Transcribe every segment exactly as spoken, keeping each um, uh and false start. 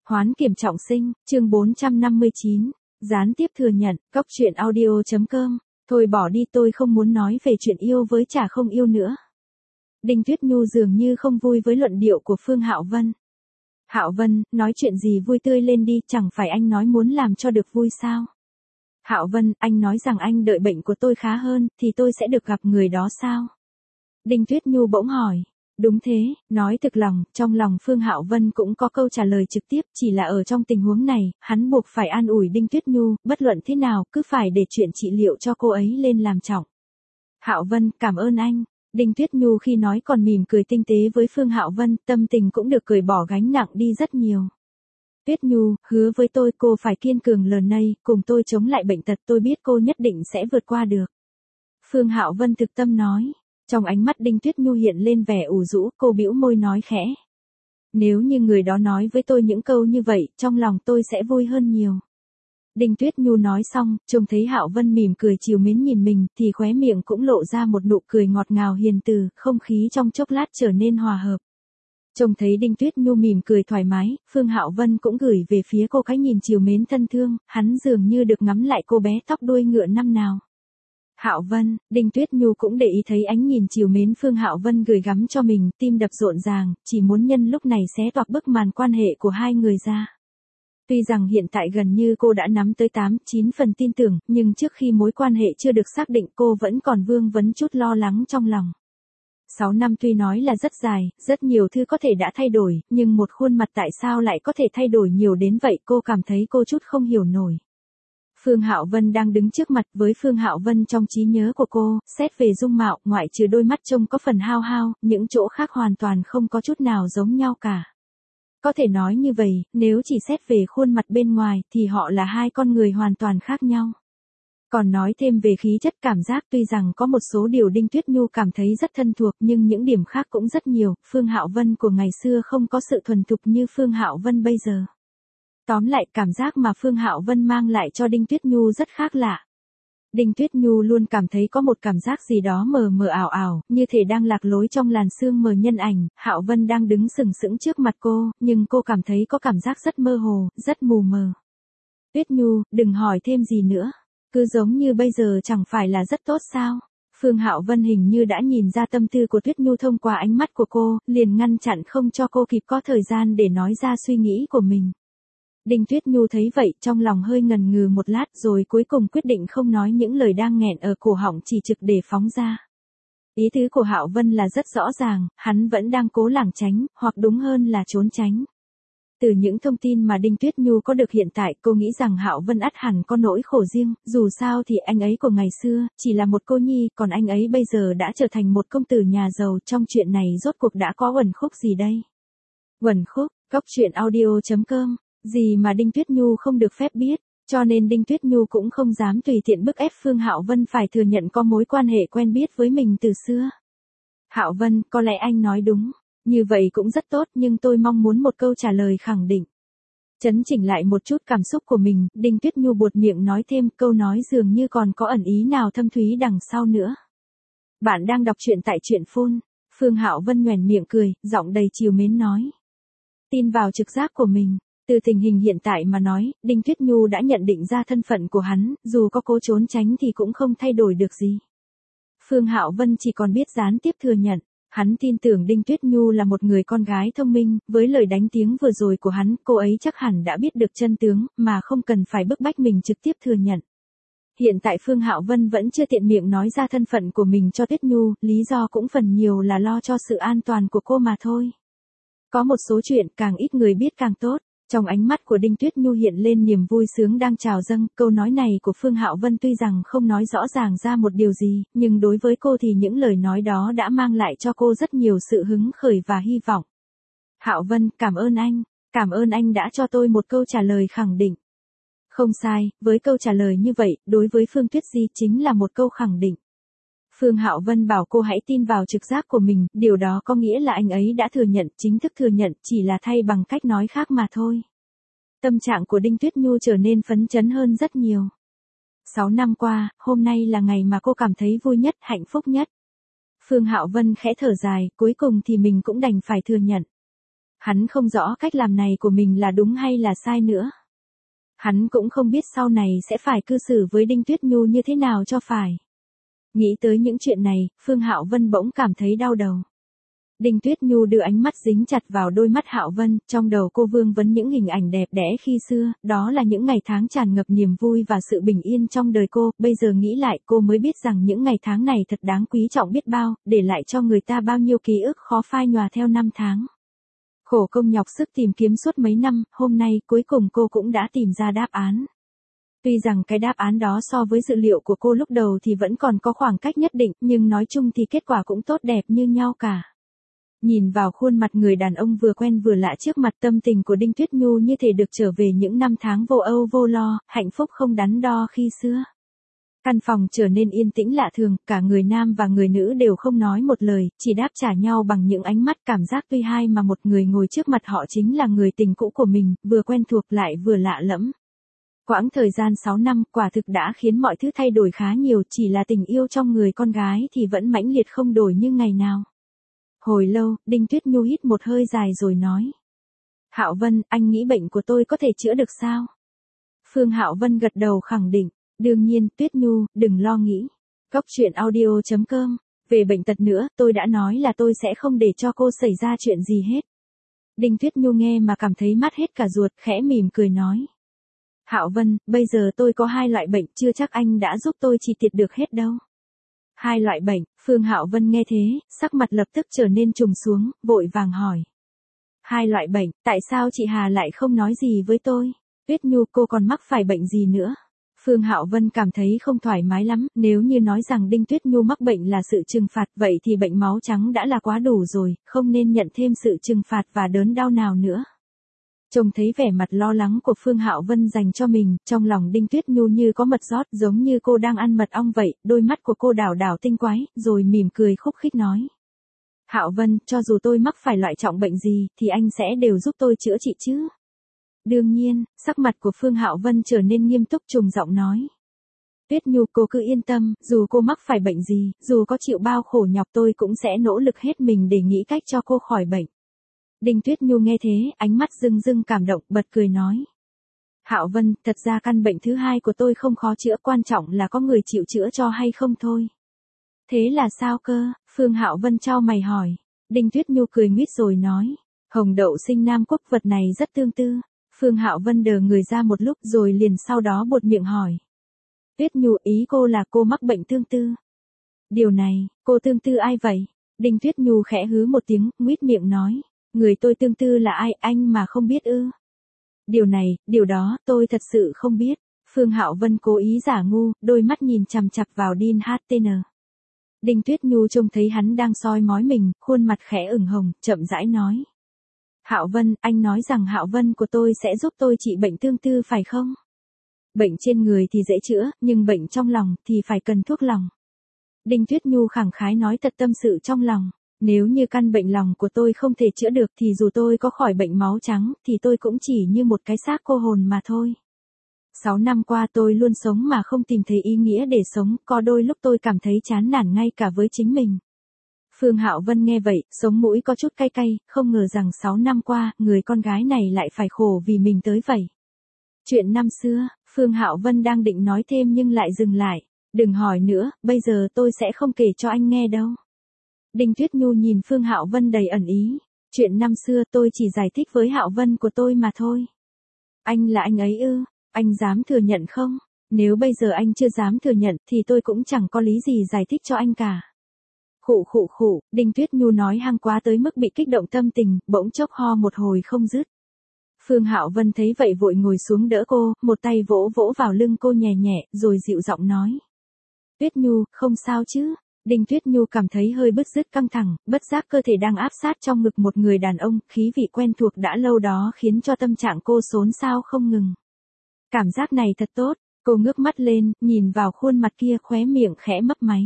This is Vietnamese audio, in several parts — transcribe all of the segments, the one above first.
Hoán kiểm trọng sinh, chương bốn trăm năm mươi chín, gián tiếp thừa nhận, cóc truyện audio.com, thôi bỏ đi tôi không muốn nói về chuyện yêu với chả không yêu nữa. Đinh Tuyết Nhu dường như không vui với luận điệu của Phương Hạo Vân. Hạo Vân, nói chuyện gì vui tươi lên đi, chẳng phải anh nói muốn làm cho được vui sao? Hạo Vân, anh nói rằng anh đợi bệnh của tôi khá hơn, thì tôi sẽ được gặp người đó sao? Đinh Tuyết Nhu bỗng hỏi. Đúng thế, nói thực lòng, trong lòng Phương Hạo Vân cũng có câu trả lời trực tiếp, chỉ là ở trong tình huống này, hắn buộc phải an ủi Đinh Tuyết Nhu, bất luận thế nào, cứ phải để chuyện trị liệu cho cô ấy lên làm trọng. Hạo Vân, cảm ơn anh. Đinh Tuyết Nhu khi nói còn mỉm cười tinh tế với Phương Hạo Vân, tâm tình cũng được cởi bỏ gánh nặng đi rất nhiều. Tuyết Nhu, hứa với tôi cô phải kiên cường lớn nay, cùng tôi chống lại bệnh tật, tôi biết cô nhất định sẽ vượt qua được. Phương Hạo Vân thực tâm nói. Trong ánh mắt Đinh Tuyết Nhu hiện lên vẻ ủ rũ, cô bĩu môi nói khẽ. Nếu như người đó nói với tôi những câu như vậy, trong lòng tôi sẽ vui hơn nhiều. Đinh Tuyết Nhu nói xong, trông thấy Hạo Vân mỉm cười trìu mến nhìn mình, thì khóe miệng cũng lộ ra một nụ cười ngọt ngào hiền từ, không khí trong chốc lát trở nên hòa hợp. Trông thấy Đinh Tuyết Nhu mỉm cười thoải mái, Phương Hạo Vân cũng gửi về phía cô cái nhìn trìu mến thân thương, hắn dường như được ngắm lại cô bé tóc đuôi ngựa năm nào. Hạo Vân, Đinh Tuyết Nhu cũng để ý thấy ánh nhìn trìu mến Phương Hạo Vân gửi gắm cho mình, tim đập rộn ràng, chỉ muốn nhân lúc này xé toạc bức màn quan hệ của hai người ra. Tuy rằng hiện tại gần như cô đã nắm tới tám, chín phần tin tưởng, nhưng trước khi mối quan hệ chưa được xác định cô vẫn còn vương vấn chút lo lắng trong lòng. Sáu năm tuy nói là rất dài, rất nhiều thứ có thể đã thay đổi, nhưng một khuôn mặt tại sao lại có thể thay đổi nhiều đến vậy, cô cảm thấy cô chút không hiểu nổi. Phương Hạo Vân đang đứng trước mặt, với Phương Hạo Vân trong trí nhớ của cô, xét về dung mạo, ngoại trừ đôi mắt trông có phần hao hao, những chỗ khác hoàn toàn không có chút nào giống nhau cả. Có thể nói như vậy, nếu chỉ xét về khuôn mặt bên ngoài, thì họ là hai con người hoàn toàn khác nhau. Còn nói thêm về khí chất cảm giác, tuy rằng có một số điều Đinh Tuyết Nhu cảm thấy rất thân thuộc, nhưng những điểm khác cũng rất nhiều. Phương Hạo Vân của ngày xưa không có sự thuần thục như Phương Hạo Vân bây giờ. Tóm lại, cảm giác mà Phương Hạo Vân mang lại cho Đinh Tuyết Nhu rất khác lạ. Đinh Tuyết Nhu luôn cảm thấy có một cảm giác gì đó mờ mờ ảo ảo, như thể đang lạc lối trong làn sương mờ nhân ảnh. Hạo Vân đang đứng sừng sững trước mặt cô, nhưng cô cảm thấy có cảm giác rất mơ hồ, rất mù mờ. Tuyết Nhu, đừng hỏi thêm gì nữa. Cứ giống như bây giờ chẳng phải là rất tốt sao? Phương Hạo Vân hình như đã nhìn ra tâm tư của Tuyết Nhu thông qua ánh mắt của cô, liền ngăn chặn không cho cô kịp có thời gian để nói ra suy nghĩ của mình. Đinh Tuyết Nhu thấy vậy, trong lòng hơi ngần ngừ một lát, rồi cuối cùng quyết định không nói những lời đang nghẹn ở cổ họng, chỉ trực để phóng ra. Ý tứ của Hạo Vân là rất rõ ràng, hắn vẫn đang cố lảng tránh, hoặc đúng hơn là trốn tránh. Từ những thông tin mà Đinh Tuyết Nhu có được hiện tại, cô nghĩ rằng Hạo Vân ắt hẳn có nỗi khổ riêng, dù sao thì anh ấy của ngày xưa, chỉ là một cô nhi, còn anh ấy bây giờ đã trở thành một công tử nhà giàu, trong chuyện này rốt cuộc đã có uẩn khúc gì đây? Uẩn khúc, cóc truyện audio.com. Gì mà Đinh Tuyết Nhu không được phép biết, cho nên Đinh Tuyết Nhu cũng không dám tùy tiện bức ép Phương Hạo Vân phải thừa nhận có mối quan hệ quen biết với mình từ xưa. Hạo Vân, có lẽ anh nói đúng, như vậy cũng rất tốt, nhưng tôi mong muốn một câu trả lời khẳng định. Chấn chỉnh lại một chút cảm xúc của mình, Đinh Tuyết Nhu buột miệng nói thêm, câu nói dường như còn có ẩn ý nào thâm thúy đằng sau nữa. Bạn đang đọc truyện tại truyện phun. Phương Hạo Vân nhoẻn miệng cười, giọng đầy trìu mến nói. Tin vào trực giác của mình. Từ tình hình hiện tại mà nói, Đinh Tuyết Nhu đã nhận định ra thân phận của hắn, dù có cố trốn tránh thì cũng không thay đổi được gì. Phương Hạo Vân chỉ còn biết gián tiếp thừa nhận, hắn tin tưởng Đinh Tuyết Nhu là một người con gái thông minh, với lời đánh tiếng vừa rồi của hắn, cô ấy chắc hẳn đã biết được chân tướng, mà không cần phải bức bách mình trực tiếp thừa nhận. Hiện tại Phương Hạo Vân vẫn chưa tiện miệng nói ra thân phận của mình cho Tuyết Nhu, lý do cũng phần nhiều là lo cho sự an toàn của cô mà thôi. Có một số chuyện càng ít người biết càng tốt. Trong ánh mắt của Đinh Tuyết Nhu hiện lên niềm vui sướng đang trào dâng, câu nói này của Phương Hạo Vân tuy rằng không nói rõ ràng ra một điều gì, nhưng đối với cô thì những lời nói đó đã mang lại cho cô rất nhiều sự hứng khởi và hy vọng. Hạo Vân, cảm ơn anh, cảm ơn anh đã cho tôi một câu trả lời khẳng định. Không sai, với câu trả lời như vậy, đối với Phương Tuyết Di chính là một câu khẳng định. Phương Hạo Vân bảo cô hãy tin vào trực giác của mình, điều đó có nghĩa là anh ấy đã thừa nhận, chính thức thừa nhận, chỉ là thay bằng cách nói khác mà thôi. Tâm trạng của Đinh Tuyết Nhu trở nên phấn chấn hơn rất nhiều. Sáu năm qua, hôm nay là ngày mà cô cảm thấy vui nhất, hạnh phúc nhất. Phương Hạo Vân khẽ thở dài, cuối cùng thì mình cũng đành phải thừa nhận. Hắn không rõ cách làm này của mình là đúng hay là sai nữa. Hắn cũng không biết sau này sẽ phải cư xử với Đinh Tuyết Nhu như thế nào cho phải. Nghĩ tới những chuyện này, Phương Hạo Vân bỗng cảm thấy đau đầu. Đinh Tuyết Nhu đưa ánh mắt dính chặt vào đôi mắt Hạo Vân, trong đầu cô vương vấn những hình ảnh đẹp đẽ khi xưa, đó là những ngày tháng tràn ngập niềm vui và sự bình yên trong đời cô, bây giờ nghĩ lại cô mới biết rằng những ngày tháng này thật đáng quý trọng biết bao, để lại cho người ta bao nhiêu ký ức khó phai nhòa theo năm tháng. Khổ công nhọc sức tìm kiếm suốt mấy năm, hôm nay cuối cùng cô cũng đã tìm ra đáp án. Tuy rằng cái đáp án đó so với dự liệu của cô lúc đầu thì vẫn còn có khoảng cách nhất định, nhưng nói chung thì kết quả cũng tốt đẹp như nhau cả. Nhìn vào khuôn mặt người đàn ông vừa quen vừa lạ trước mặt, tâm tình của Đinh Tuyết Nhu như thể được trở về những năm tháng vô âu vô lo, hạnh phúc không đắn đo khi xưa. Căn phòng trở nên yên tĩnh lạ thường, cả người nam và người nữ đều không nói một lời, chỉ đáp trả nhau bằng những ánh mắt, cảm giác tuy hai mà một người ngồi trước mặt họ chính là người tình cũ của mình, vừa quen thuộc lại vừa lạ lẫm. Quãng thời gian sáu năm quả thực đã khiến mọi thứ thay đổi khá nhiều, chỉ là tình yêu trong người con gái thì vẫn mãnh liệt không đổi như ngày nào. Hồi lâu, Đinh Tuyết Nhu hít một hơi dài rồi nói. Hạo Vân, anh nghĩ bệnh của tôi có thể chữa được sao? Phương Hạo Vân gật đầu khẳng định. Đương nhiên, Tuyết Nhu, đừng lo nghĩ. Cóc truyện audio chấm com. Về bệnh tật nữa, tôi đã nói là tôi sẽ không để cho cô xảy ra chuyện gì hết. Đinh Tuyết Nhu nghe mà cảm thấy mát hết cả ruột, khẽ mỉm cười nói. Hạo Vân, bây giờ tôi có hai loại bệnh, chưa chắc anh đã giúp tôi trị tiệt được hết đâu. Hai loại bệnh, Phương Hạo Vân nghe thế, sắc mặt lập tức trở nên trùng xuống, vội vàng hỏi. Hai loại bệnh, tại sao chị Hà lại không nói gì với tôi? Tuyết Nhu, cô còn mắc phải bệnh gì nữa? Phương Hạo Vân cảm thấy không thoải mái lắm, nếu như nói rằng Đinh Tuyết Nhu mắc bệnh là sự trừng phạt, vậy thì bệnh máu trắng đã là quá đủ rồi, không nên nhận thêm sự trừng phạt và đớn đau nào nữa. Trông thấy vẻ mặt lo lắng của Phương Hạo Vân dành cho mình, trong lòng Đinh Tuyết Nhu như có mật rót, giống như cô đang ăn mật ong vậy, đôi mắt của cô đảo đảo tinh quái, rồi mỉm cười khúc khích nói. Hạo Vân, cho dù tôi mắc phải loại trọng bệnh gì, thì anh sẽ đều giúp tôi chữa trị chứ? Đương nhiên, sắc mặt của Phương Hạo Vân trở nên nghiêm túc, trùng giọng nói. Tuyết Nhu, cô cứ yên tâm, dù cô mắc phải bệnh gì, dù có chịu bao khổ nhọc tôi cũng sẽ nỗ lực hết mình để nghĩ cách cho cô khỏi bệnh. Đinh Tuyết Nhu nghe thế, ánh mắt rưng rưng cảm động, bật cười nói. Hạo Vân, thật ra căn bệnh thứ hai của tôi không khó chữa, quan trọng là có người chịu chữa cho hay không thôi. Thế là sao cơ? Phương Hạo Vân chau mày hỏi. Đinh Tuyết Nhu cười nguýt rồi nói. Hồng đậu sinh nam quốc, vật này rất tương tư. Phương Hạo Vân đờ người ra một lúc rồi liền sau đó buột miệng hỏi. Tuyết Nhu, ý cô là cô mắc bệnh tương tư. Điều này, cô tương tư ai vậy? Đinh Tuyết Nhu khẽ hứ một tiếng, nguýt miệng nói. Người tôi tương tư là ai, anh mà không biết ư? Điều này, điều đó, tôi thật sự không biết. Phương Hạo Vân cố ý giả ngu, đôi mắt nhìn chằm chằm vào Đinh hát tê en. Đinh Tuyết Nhu trông thấy hắn đang soi mói mình, khuôn mặt khẽ ửng hồng, chậm rãi nói. Hạo Vân, anh nói rằng Hạo Vân của tôi sẽ giúp tôi trị bệnh tương tư phải không? Bệnh trên người thì dễ chữa, nhưng bệnh trong lòng thì phải cần thuốc lòng. Đinh Tuyết Nhu khẳng khái nói thật tâm sự trong lòng. Nếu như căn bệnh lòng của tôi không thể chữa được thì dù tôi có khỏi bệnh máu trắng thì tôi cũng chỉ như một cái xác cô hồn mà thôi. Sáu năm qua tôi luôn sống mà không tìm thấy ý nghĩa để sống, có đôi lúc tôi cảm thấy chán nản ngay cả với chính mình. Phương Hạo Vân nghe vậy, sống mũi có chút cay cay, không ngờ rằng sáu năm qua, người con gái này lại phải khổ vì mình tới vậy. Chuyện năm xưa, Phương Hạo Vân đang định nói thêm nhưng lại dừng lại. Đừng hỏi nữa, bây giờ tôi sẽ không kể cho anh nghe đâu. Đinh Tuyết Nhu nhìn Phương Hạo Vân đầy ẩn ý. Chuyện năm xưa tôi chỉ giải thích với Hạo Vân của tôi mà thôi. Anh là anh ấy ư? Anh dám thừa nhận không? Nếu bây giờ anh chưa dám thừa nhận thì tôi cũng chẳng có lý gì giải thích cho anh cả. Khụ khụ khụ, Đinh Tuyết Nhu nói hăng quá tới mức bị kích động tâm tình, bỗng chốc ho một hồi không dứt. Phương Hạo Vân thấy vậy vội ngồi xuống đỡ cô, một tay vỗ vỗ vào lưng cô nhẹ nhẹ, rồi dịu giọng nói. Tuyết Nhu, không sao chứ? Đinh Tuyết Nhu cảm thấy hơi bứt rứt căng thẳng, bất giác cơ thể đang áp sát trong ngực một người đàn ông, khí vị quen thuộc đã lâu đó khiến cho tâm trạng cô xốn xao không ngừng. Cảm giác này thật tốt, cô ngước mắt lên, nhìn vào khuôn mặt kia, khóe miệng khẽ mấp máy.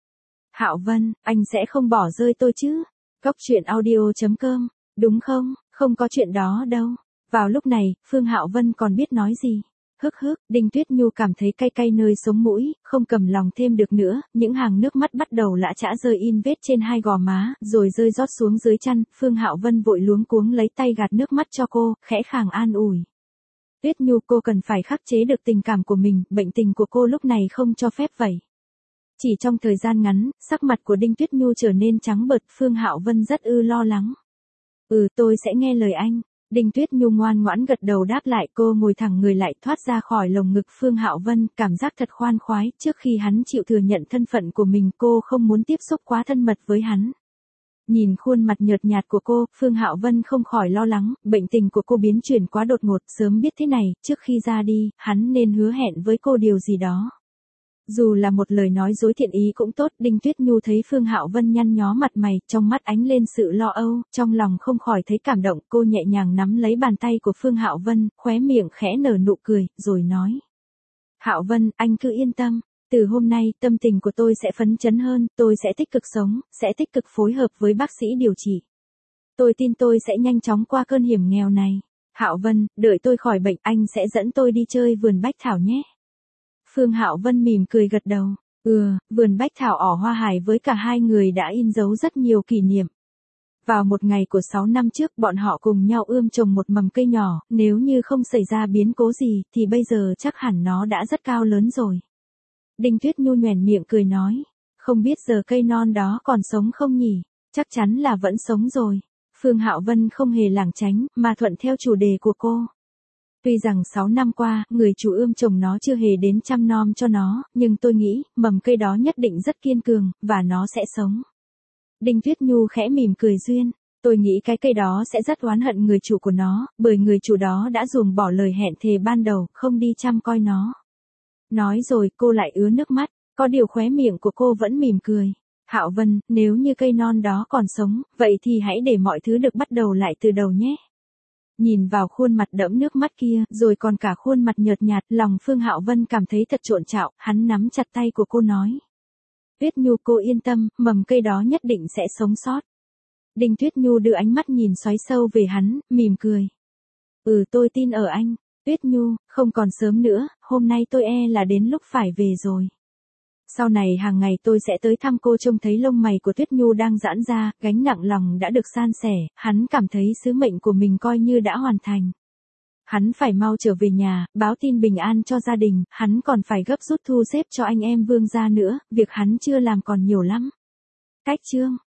Hạo Vân, anh sẽ không bỏ rơi tôi chứ? Cóc truyện audio chấm com, đúng không? Không có chuyện đó đâu. Vào lúc này, Phương Hạo Vân còn biết nói gì. Hức hức, Đinh Tuyết Nhu cảm thấy cay cay nơi sống mũi, không cầm lòng thêm được nữa, những hàng nước mắt bắt đầu lã chã rơi in vết trên hai gò má, rồi rơi rót xuống dưới chăn, Phương Hạo Vân vội luống cuống lấy tay gạt nước mắt cho cô, khẽ khàng an ủi. Tuyết Nhu, cô cần phải khắc chế được tình cảm của mình, bệnh tình của cô lúc này không cho phép vậy. Chỉ trong thời gian ngắn, sắc mặt của Đinh Tuyết Nhu trở nên trắng bệch, Phương Hạo Vân rất ư lo lắng. Ừ, tôi sẽ nghe lời anh. Đinh Tuyết Nhu ngoan ngoãn gật đầu đáp lại, cô ngồi thẳng người lại thoát ra khỏi lồng ngực Phương Hạo Vân, cảm giác thật khoan khoái, trước khi hắn chịu thừa nhận thân phận của mình cô không muốn tiếp xúc quá thân mật với hắn. Nhìn khuôn mặt nhợt nhạt của cô, Phương Hạo Vân không khỏi lo lắng, bệnh tình của cô biến chuyển quá đột ngột, sớm biết thế này, trước khi ra đi, hắn nên hứa hẹn với cô điều gì đó. Dù là một lời nói dối thiện ý cũng tốt, Đinh Tuyết Nhu thấy Phương Hạo Vân nhăn nhó mặt mày, trong mắt ánh lên sự lo âu, trong lòng không khỏi thấy cảm động, cô nhẹ nhàng nắm lấy bàn tay của Phương Hạo Vân, khóe miệng khẽ nở nụ cười, rồi nói. Hạo Vân, anh cứ yên tâm, từ hôm nay, tâm tình của tôi sẽ phấn chấn hơn, tôi sẽ tích cực sống, sẽ tích cực phối hợp với bác sĩ điều trị. Tôi tin tôi sẽ nhanh chóng qua cơn hiểm nghèo này. Hạo Vân, đợi tôi khỏi bệnh, anh sẽ dẫn tôi đi chơi vườn bách thảo nhé. Phương Hạo Vân mỉm cười gật đầu. Ừ, vườn bách thảo ở Hoa Hải với cả hai người đã in dấu rất nhiều kỷ niệm. Vào một ngày của sáu năm trước, bọn họ cùng nhau ươm trồng một mầm cây nhỏ, nếu như không xảy ra biến cố gì, thì bây giờ chắc hẳn nó đã rất cao lớn rồi. Đinh Tuyết Nhu nhoẻn miệng cười nói, không biết giờ cây non đó còn sống không nhỉ? Chắc chắn là vẫn sống rồi. Phương Hạo Vân không hề lảng tránh, mà thuận theo chủ đề của cô. Tuy rằng sáu năm qua, người chủ ươm trồng nó chưa hề đến chăm nom cho nó, nhưng tôi nghĩ, mầm cây đó nhất định rất kiên cường, và nó sẽ sống. Đinh Tuyết Nhu khẽ mỉm cười duyên, tôi nghĩ cái cây đó sẽ rất oán hận người chủ của nó, bởi người chủ đó đã ruồng bỏ lời hẹn thề ban đầu, không đi chăm coi nó. Nói rồi cô lại ứa nước mắt, có điều khóe miệng của cô vẫn mỉm cười. Hạo Vân, nếu như cây non đó còn sống, vậy thì hãy để mọi thứ được bắt đầu lại từ đầu nhé. Nhìn vào khuôn mặt đẫm nước mắt kia, rồi còn cả khuôn mặt nhợt nhạt, lòng Phương Hạo Vân cảm thấy thật trộn trạo, hắn nắm chặt tay của cô nói. Tuyết Nhu, cô yên tâm, mầm cây đó nhất định sẽ sống sót. Đinh Tuyết Nhu đưa ánh mắt nhìn xoáy sâu về hắn, mỉm cười. Ừ, tôi tin ở anh. Tuyết Nhu, không còn sớm nữa, hôm nay tôi e là đến lúc phải về rồi. Sau này hàng ngày tôi sẽ tới thăm cô. Trông thấy lông mày của Tuyết Nhu đang giãn ra, gánh nặng lòng đã được san sẻ, hắn cảm thấy sứ mệnh của mình coi như đã hoàn thành. Hắn phải mau trở về nhà, báo tin bình an cho gia đình, hắn còn phải gấp rút thu xếp cho anh em Vương gia nữa, việc hắn chưa làm còn nhiều lắm. Cách chương